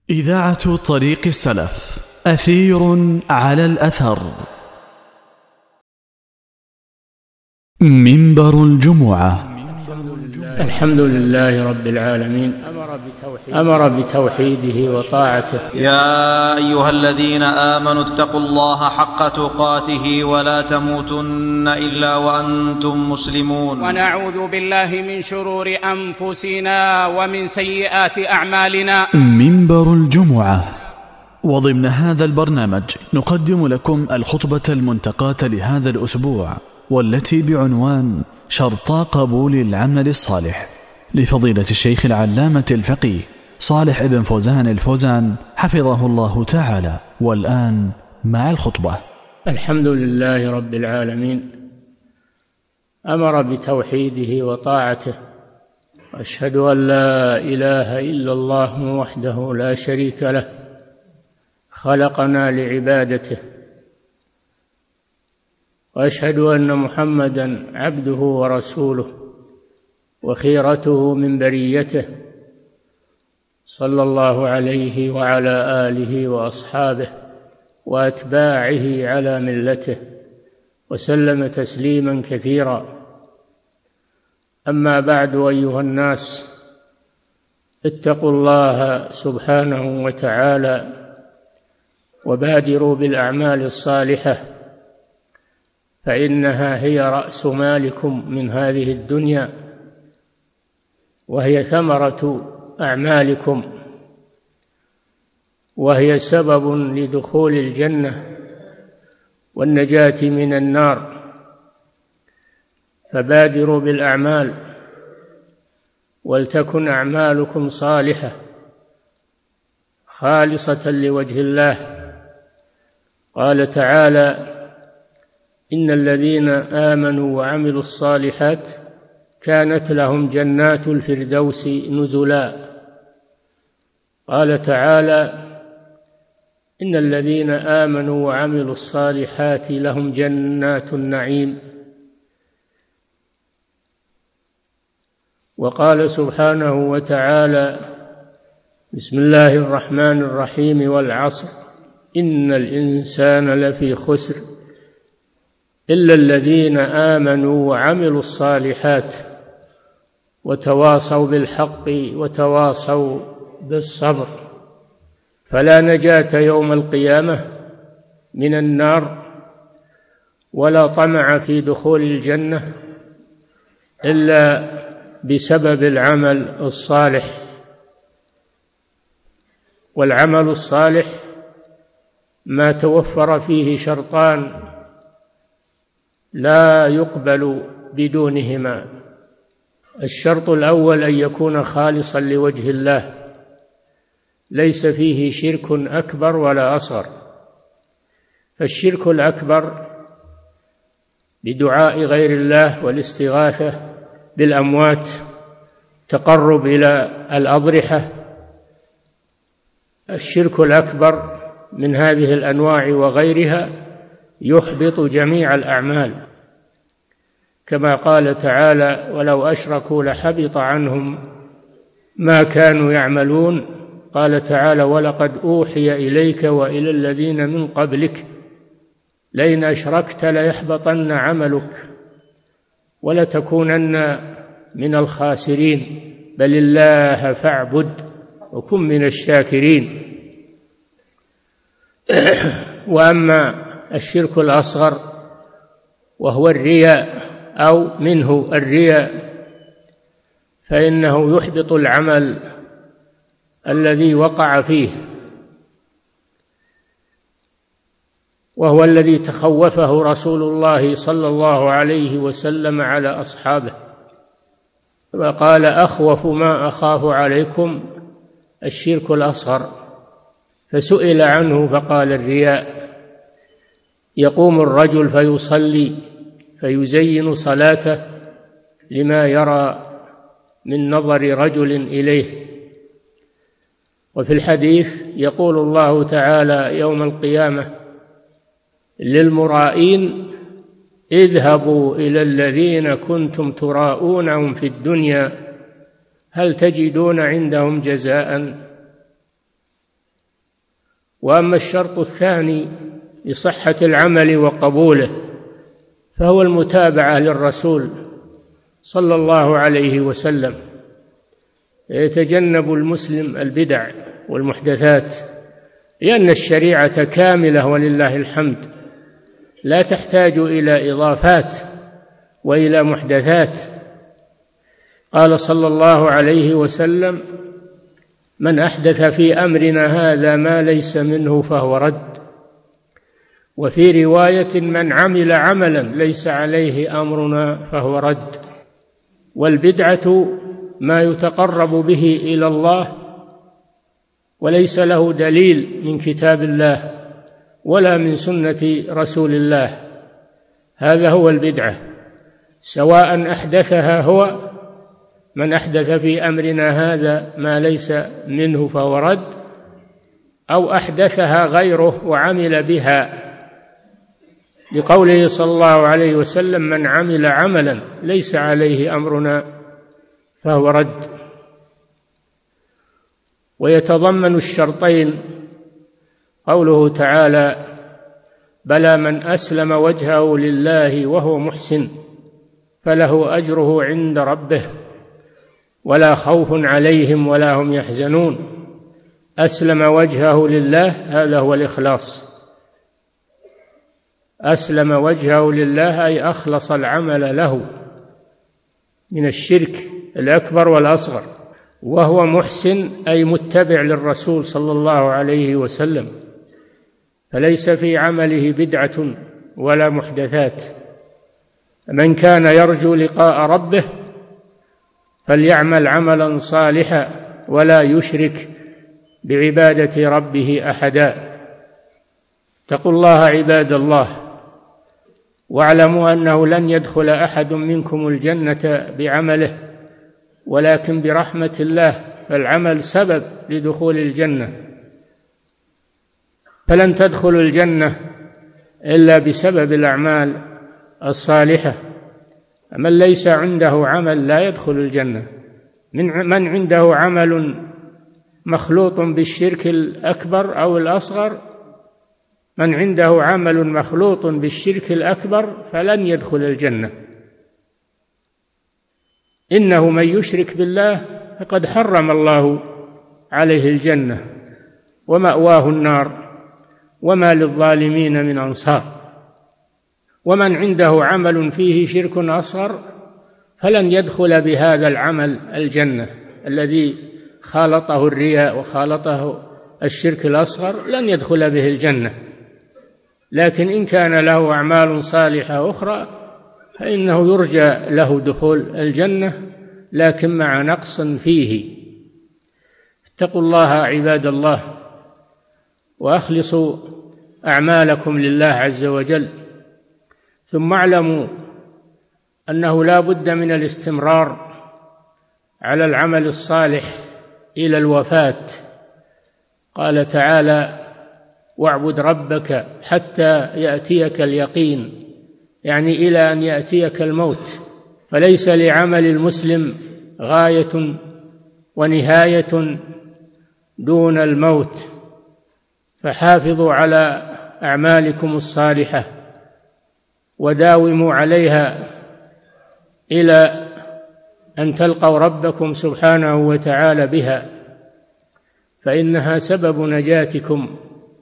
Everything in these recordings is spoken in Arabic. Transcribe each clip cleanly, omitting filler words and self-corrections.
إذاعة طريق السلف، أثير على الأثر. منبر الجمعة. الحمد لله رب العالمين، أمر بتوحيده وطاعته. يا أيها الذين آمنوا اتقوا الله حق تقاته ولا تموتن إلا وأنتم مسلمون. ونعوذ بالله من شرور أنفسنا ومن سيئات أعمالنا. منبر الجمعة. وضمن هذا البرنامج نقدم لكم الخطبة المنتقاة لهذا الأسبوع، والتي بعنوان شرطا قبول العمل الصالح، لفضيلة الشيخ العلامة الفقيه صالح بن فوزان الفوزان حفظه الله تعالى. والآن مع الخطبة. الحمد لله رب العالمين، أمر بتوحيده وطاعته، وأشهد أن لا إله إلا الله وحده لا شريك له، خلقنا لعبادته، وأشهد أن محمدًا عبده ورسوله وخيرته من بريته، صلى الله عليه وعلى آله وأصحابه وأتباعه على ملته، وسلم تسليمًا كثيرا. أما بعد، أيها الناس، اتقوا الله سبحانه وتعالى وبادروا بالأعمال الصالحة، فإنها هي رأس مالكم من هذه الدنيا، وهي ثمرة أعمالكم، وهي سبب لدخول الجنة والنجاة من النار. فبادروا بالأعمال، ولتكن أعمالكم صالحة خالصة لوجه الله. قال تعالى: إن الذين آمنوا وعملوا الصالحات كانت لهم جنات الفردوس نزلا. قال تعالى: إن الذين آمنوا وعملوا الصالحات لهم جنات النعيم. وقال سبحانه وتعالى: بسم الله الرحمن الرحيم: والعصر إن الإنسان لفي خسر إلا الذين آمنوا وعملوا الصالحات وتواصوا بالحق وتواصوا بالصبر. فلا نجاة يوم القيامة من النار، ولا طمع في دخول الجنة إلا بسبب العمل الصالح. والعمل الصالح ما توفر فيه شرطان لا يقبل بدونهما. الشرط الأول أن يكون خالصا لوجه الله، ليس فيه شرك أكبر ولا أصغر. فالشرك الأكبر بدعاء غير الله والاستغاثة بالأموات، تقرب إلى الأضرحة، الشرك الأكبر من هذه الأنواع وغيرها يحبط جميع الأعمال، كما قال تعالى: ولو أشركوا لحبط عنهم ما كانوا يعملون. قال تعالى: ولقد أوحي إليك وإلى الذين من قبلك لئن أشركت ليحبطن عملك ولتكونن من الخاسرين، بل الله فاعبد وكن من الشاكرين. وأما الشرك الأصغر وهو الرياء أو منه الرياء، فإنه يحبط العمل الذي وقع فيه، وهو الذي تخوفه رسول الله صلى الله عليه وسلم على أصحابه، وقال: أخوف ما أخاف عليكم الشرك الأصغر. فسئل عنه فقال: الرياء. يقوم الرجل فيصلي فيزين صلاته لما يرى من نظر رجل إليه. وفي الحديث يقول الله تعالى يوم القيامة للمرائين: اذهبوا إلى الذين كنتم تراءونهم في الدنيا هل تجدون عندهم جزاء؟ وأما الشرط الثاني لصحة العمل وقبوله فهو المتابعة للرسول صلى الله عليه وسلم، يتجنب المسلم البدع والمحدثات، لأن الشريعة كاملة ولله الحمد، لا تحتاج إلى إضافات وإلى محدثات. قال صلى الله عليه وسلم: من أحدث في أمرنا هذا ما ليس منه فهو رد. وفي رواية: من عمل عملا ليس عليه أمرنا فهو رد. والبدعة ما يتقرب به إلى الله وليس له دليل من كتاب الله ولا من سنة رسول الله، هذا هو البدعة، سواء أحدثها هو، من أحدث في أمرنا هذا ما ليس منه فهو رد، أو أحدثها غيره وعمل بها، لقوله صلى الله عليه وسلم: من عمل عملا ليس عليه أمرنا فهو رد. ويتضمن الشرطين قوله تعالى: بلى من أسلم وجهه لله وهو محسن فله أجره عند ربه ولا خوف عليهم ولا هم يحزنون. أسلم وجهه لله، هذا هو الإخلاص. أسلم وجهه لله أي أخلص العمل له من الشرك الأكبر والأصغر، وهو محسن أي متبع للرسول صلى الله عليه وسلم، فليس في عمله بدعة ولا محدثات. من كان يرجو لقاء ربه فليعمل عملا صالحا ولا يشرك بعبادة ربه أحدا. اتقوا الله عباد الله، واعلموا أنه لن يدخل أحد منكم الجنة بعمله ولكن برحمة الله، فالعمل سبب لدخول الجنة، فلن تدخلوا الجنة إلا بسبب الأعمال الصالحة. من ليس عنده عمل لا يدخل الجنة. من عنده عمل مخلوط بالشرك الأكبر أو الأصغر، من عنده عمل مخلوط بالشرك الأكبر فلن يدخل الجنة. إنه من يشرك بالله فقد حرم الله عليه الجنة ومأواه النار وما للظالمين من أنصار. ومن عنده عمل فيه شرك أصغر فلن يدخل بهذا العمل الجنة الذي خالطه الرياء وخالطه الشرك الأصغر، لن يدخل به الجنة. لكن إن كان له أعمال صالحة أخرى فإنه يرجى له دخول الجنة، لكن مع نقص فيه. اتقوا الله عباد الله، وأخلصوا أعمالكم لله عز وجل. ثم اعلموا أنه لا بد من الاستمرار على العمل الصالح إلى الوفاة. قال تعالى: واعبد ربك حتى يأتيك اليقين، يعني إلى أن يأتيك الموت. فليس لعمل المسلم غاية ونهاية دون الموت. فحافظوا على أعمالكم الصالحة وداوموا عليها إلى أن تلقوا ربكم سبحانه وتعالى بها، فإنها سبب نجاتكم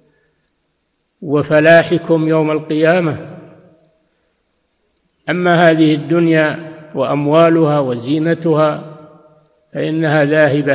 وفلاحكم يوم القيامة. أما هذه الدنيا وأموالها وزينتها فإنها ذاهبة،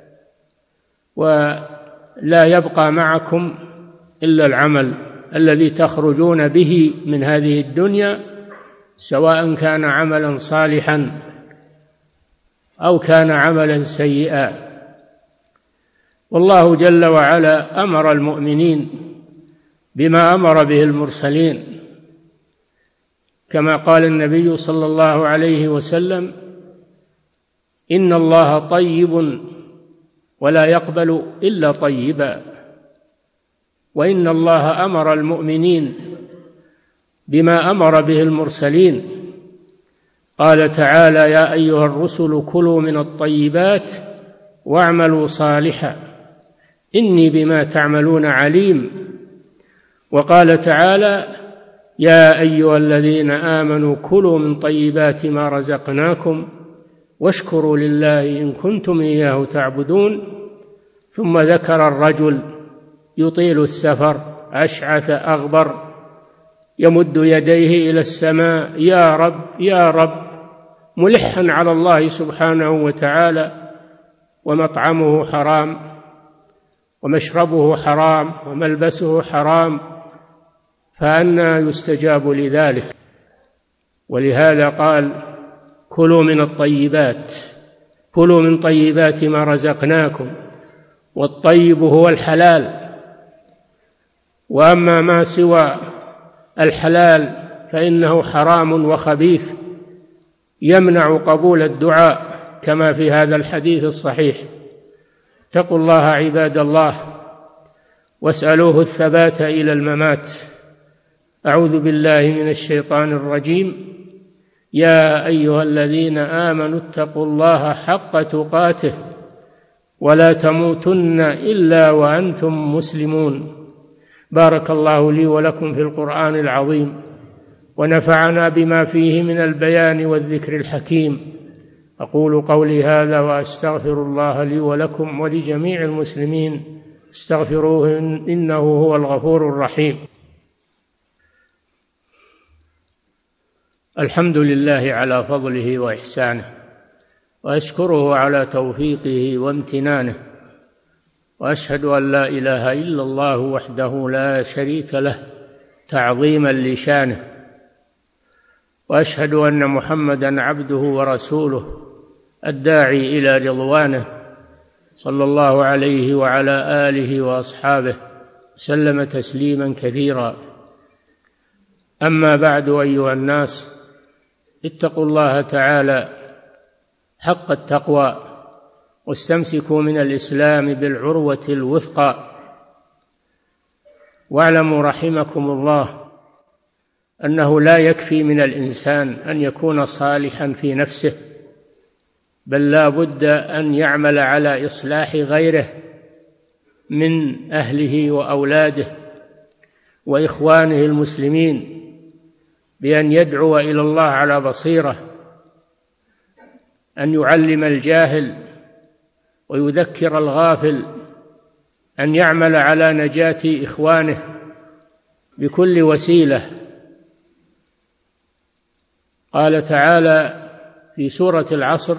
ولا يبقى معكم إلا العمل الذي تخرجون به من هذه الدنيا، سواء كان عملا صالحا أو كان عملا سيئا. والله جل وعلا أمر المؤمنين بما أمر به المرسلين، كما قال النبي صلى الله عليه وسلم: إن الله طيب ولا يقبل إلا طيبا. وإن الله أمر المؤمنين بما أمر به المرسلين. قال تعالى: يا أيها الرسل كلوا من الطيبات واعملوا صالحا إني بما تعملون عليم. وقال تعالى: يا أيها الذين آمنوا كلوا من طيبات ما رزقناكم واشكروا لله إن كنتم إياه تعبدون. ثم ذكر الرجل يطيل السفر أشعث أغبر يمد يديه إلى السماء: يا رب يا رب، ملحا على الله سبحانه وتعالى، ومطعمه حرام ومشربه حرام وملبسه حرام، فأنى يستجاب لذلك؟ ولهذا قال: كلوا من الطيبات، كلوا من طيبات ما رزقناكم. والطيب هو الحلال، وأما ما سوى الحلال فإنه حرام وخبيث يمنع قبول الدعاء، كما في هذا الحديث الصحيح. اتقوا الله عباد الله واسألوه الثبات إلى الممات. أعوذ بالله من الشيطان الرجيم. يا أيها الذين آمنوا اتقوا الله حق تقاته ولا تموتن إلا وأنتم مسلمون. بارك الله لي ولكم في القرآن العظيم، ونفعنا بما فيه من البيان والذكر الحكيم. أقول قولي هذا وأستغفر الله لي ولكم ولجميع المسلمين، استغفروه إنه هو الغفور الرحيم. الحمد لله على فضله وإحسانه، وأشكره على توفيقه وامتنانه، وأشهد أن لا إله إلا الله وحده لا شريك له تعظيما لشانه، وأشهد أن محمدا عبده ورسوله الداعي إلى رضوانه، صلى الله عليه وعلى آله وأصحابه سلم تسليما كثيرا. أما بعد، أيها الناس، اتقوا الله تعالى حق التقوى، واستمسكوا من الإسلام بالعروة الوثقى. واعلموا رحمكم الله أنه لا يكفي من الإنسان أن يكون صالحا في نفسه، بل لا بد أن يعمل على إصلاح غيره من أهله وأولاده وإخوانه المسلمين، بأن يدعو إلى الله على بصيرة، أن يعلم الجاهل ويذكر الغافل، أن يعمل على نجاة إخوانه بكل وسيلة. قال تعالى في سورة العصر: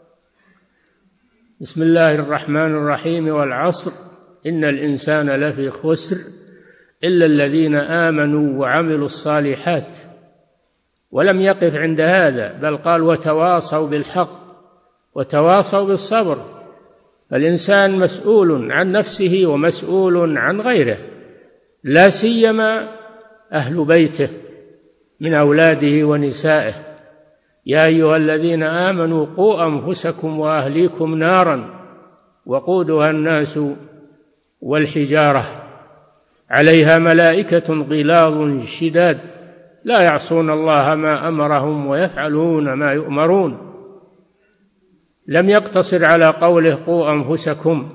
بسم الله الرحمن الرحيم: والعصر إن الإنسان لفي خسر إلا الذين آمنوا وعملوا الصالحات. ولم يقف عند هذا، بل قال: وتواصوا بالحق وتواصوا بالصبر. فالإنسان مسؤول عن نفسه ومسؤول عن غيره، لا سيما أهل بيته من أولاده ونسائه. يا أيها الذين آمنوا قوا أنفسكم وأهليكم نارا وقودها الناس والحجارة عليها ملائكة غلاظ شداد لا يعصون الله ما أمرهم ويفعلون ما يؤمرون. لم يقتصر على قوله قوا أنفسكم،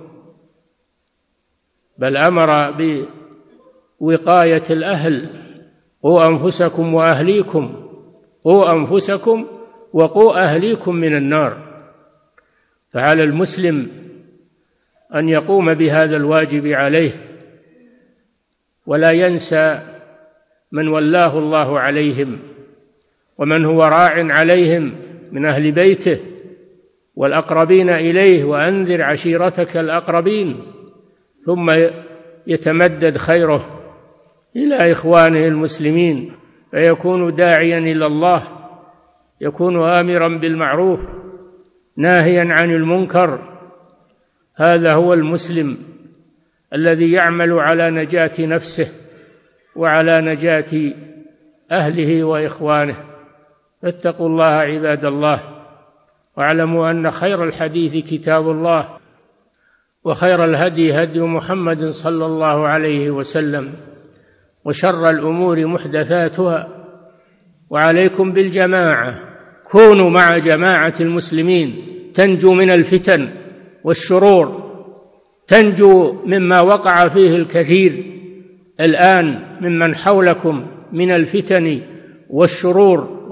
بل أمر بوقاية الأهل: قوا أنفسكم وأهليكم، قوا أنفسكم وقوا أهليكم من النار. فعلى المسلم أن يقوم بهذا الواجب عليه، ولا ينسى من ولاه الله عليهم ومن هو راع عليهم من أهل بيته والأقربين إليه، وأنذر عشيرتك الأقربين. ثم يتمدد خيره إلى إخوانه المسلمين، فيكون داعيا إلى الله، يكون آمرا بالمعروف ناهيا عن المنكر. هذا هو المسلم الذي يعمل على نجاة نفسه وعلى نجاة أهله وإخوانه. فاتقوا الله عباد الله، واعلموا أن خير الحديث كتاب الله، وخير الهدي هدي محمد صلى الله عليه وسلم، وشر الأمور محدثاتها. وعليكم بالجماعة، كونوا مع جماعة المسلمين تنجو من الفتن والشرور تنجو مما وقع فيه الكثير الآن ممن حولكم من الفتن والشرور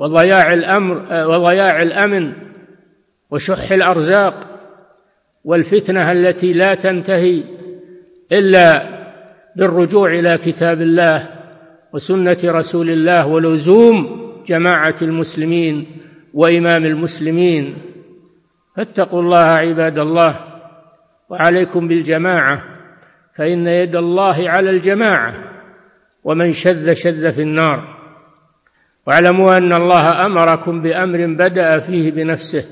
وضياع الأمن وشح الأرزاق والفتنة التي لا تنتهي إلا بالرجوع إلى كتاب الله وسنة رسول الله ولزوم جماعة المسلمين وإمام المسلمين. فاتقوا الله عباد الله، وعليكم بالجماعة، فإن يد الله على الجماعة، ومن شذ شذ في النار. واعلموا أن الله أمركم بأمر بدأ فيه بنفسه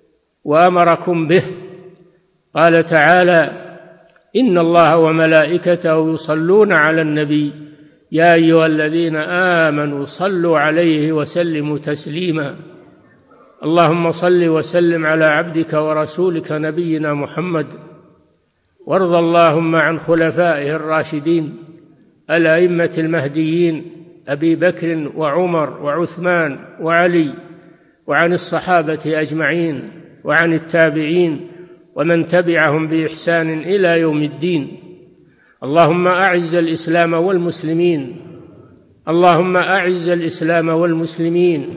وأمركم به. قال تعالى: إن الله وملائكته يصلون على النبي يا أيها الذين آمنوا صلوا عليه وسلموا تسليما. اللهم صل وسلم على عبدك ورسولك نبينا محمد، وارض اللهم عن خلفائه الراشدين الأئمة المهديين أبي بكر وعمر وعثمان وعلي، وعن الصحابة أجمعين، وعن التابعين ومن تبعهم بإحسان إلى يوم الدين. اللهم أعز الإسلام والمسلمين، اللهم أعز الإسلام والمسلمين،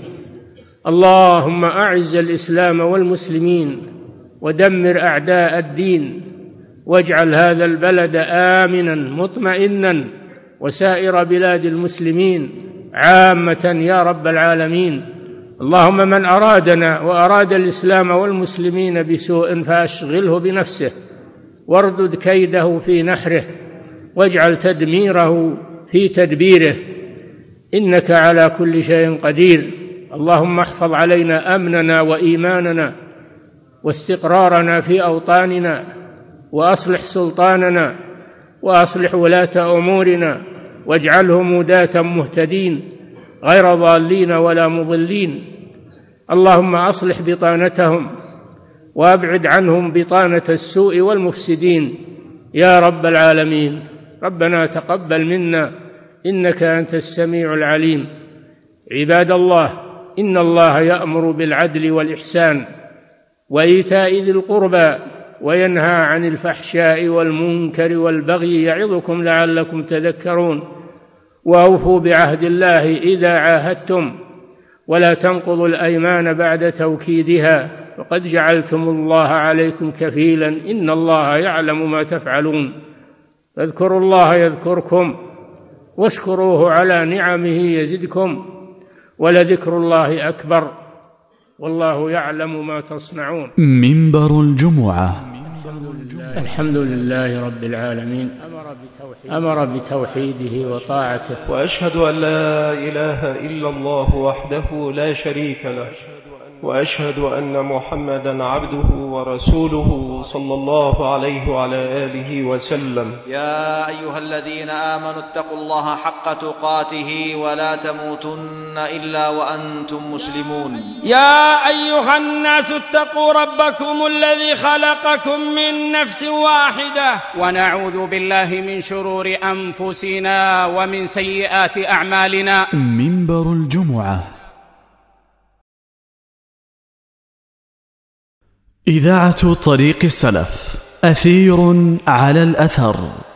اللهم أعز الإسلام والمسلمين، ودمر أعداء الدين، واجعل هذا البلد آمنا مطمئنا وسائر بلاد المسلمين عامة يا رب العالمين. اللهم من أرادنا وأراد الإسلام والمسلمين بسوء فأشغله بنفسه، واردد كيده في نحره، واجعل تدميره في تدبيره، إنك على كل شيء قدير. اللهم احفظ علينا أمننا وإيماننا واستقرارنا في أوطاننا، وأصلح سلطاننا، وأصلح ولاة أمورنا، واجعلهم هداة مهتدين غير ضالين ولا مضلين. اللهم أصلح بطانتهم، وأبعد عنهم بطانة السوء والمفسدين يا رب العالمين. ربنا تقبل منا إنك أنت السميع العليم. عباد الله، إن الله يأمر بالعدل والإحسان وإيتاء ذي القربى وينهى عن الفحشاء والمنكر والبغي يعظكم لعلكم تذكرون. وأوفوا بعهد الله إذا عاهدتم، ولا تنقضوا الأيمان بعد توكيدها، وقد جعلتم الله عليكم كفيلا إن الله يعلم ما تفعلون. فاذكروا الله يذكركم، واشكروه على نعمه يزدكم، ولذكر الله أكبر، والله يعلم ما تصنعون. منبر الجمعة. الحمد لله رب العالمين، أمر بتوحيده وطاعته، وأشهد أن لا إله إلا الله وحده لا شريك له، وأشهد أن محمدا عبده ورسوله صلى الله عليه وعلى آله وسلم. يا أيها الذين آمنوا اتقوا الله حق تقاته ولا تموتن إلا وأنتم مسلمون. يا أيها الناس اتقوا ربكم الذي خلقكم من نفس واحدة، ونعوذ بالله من شرور أنفسنا ومن سيئات أعمالنا. منبر الجمعة. إذاعة طريق السلف، أثير على الأثر.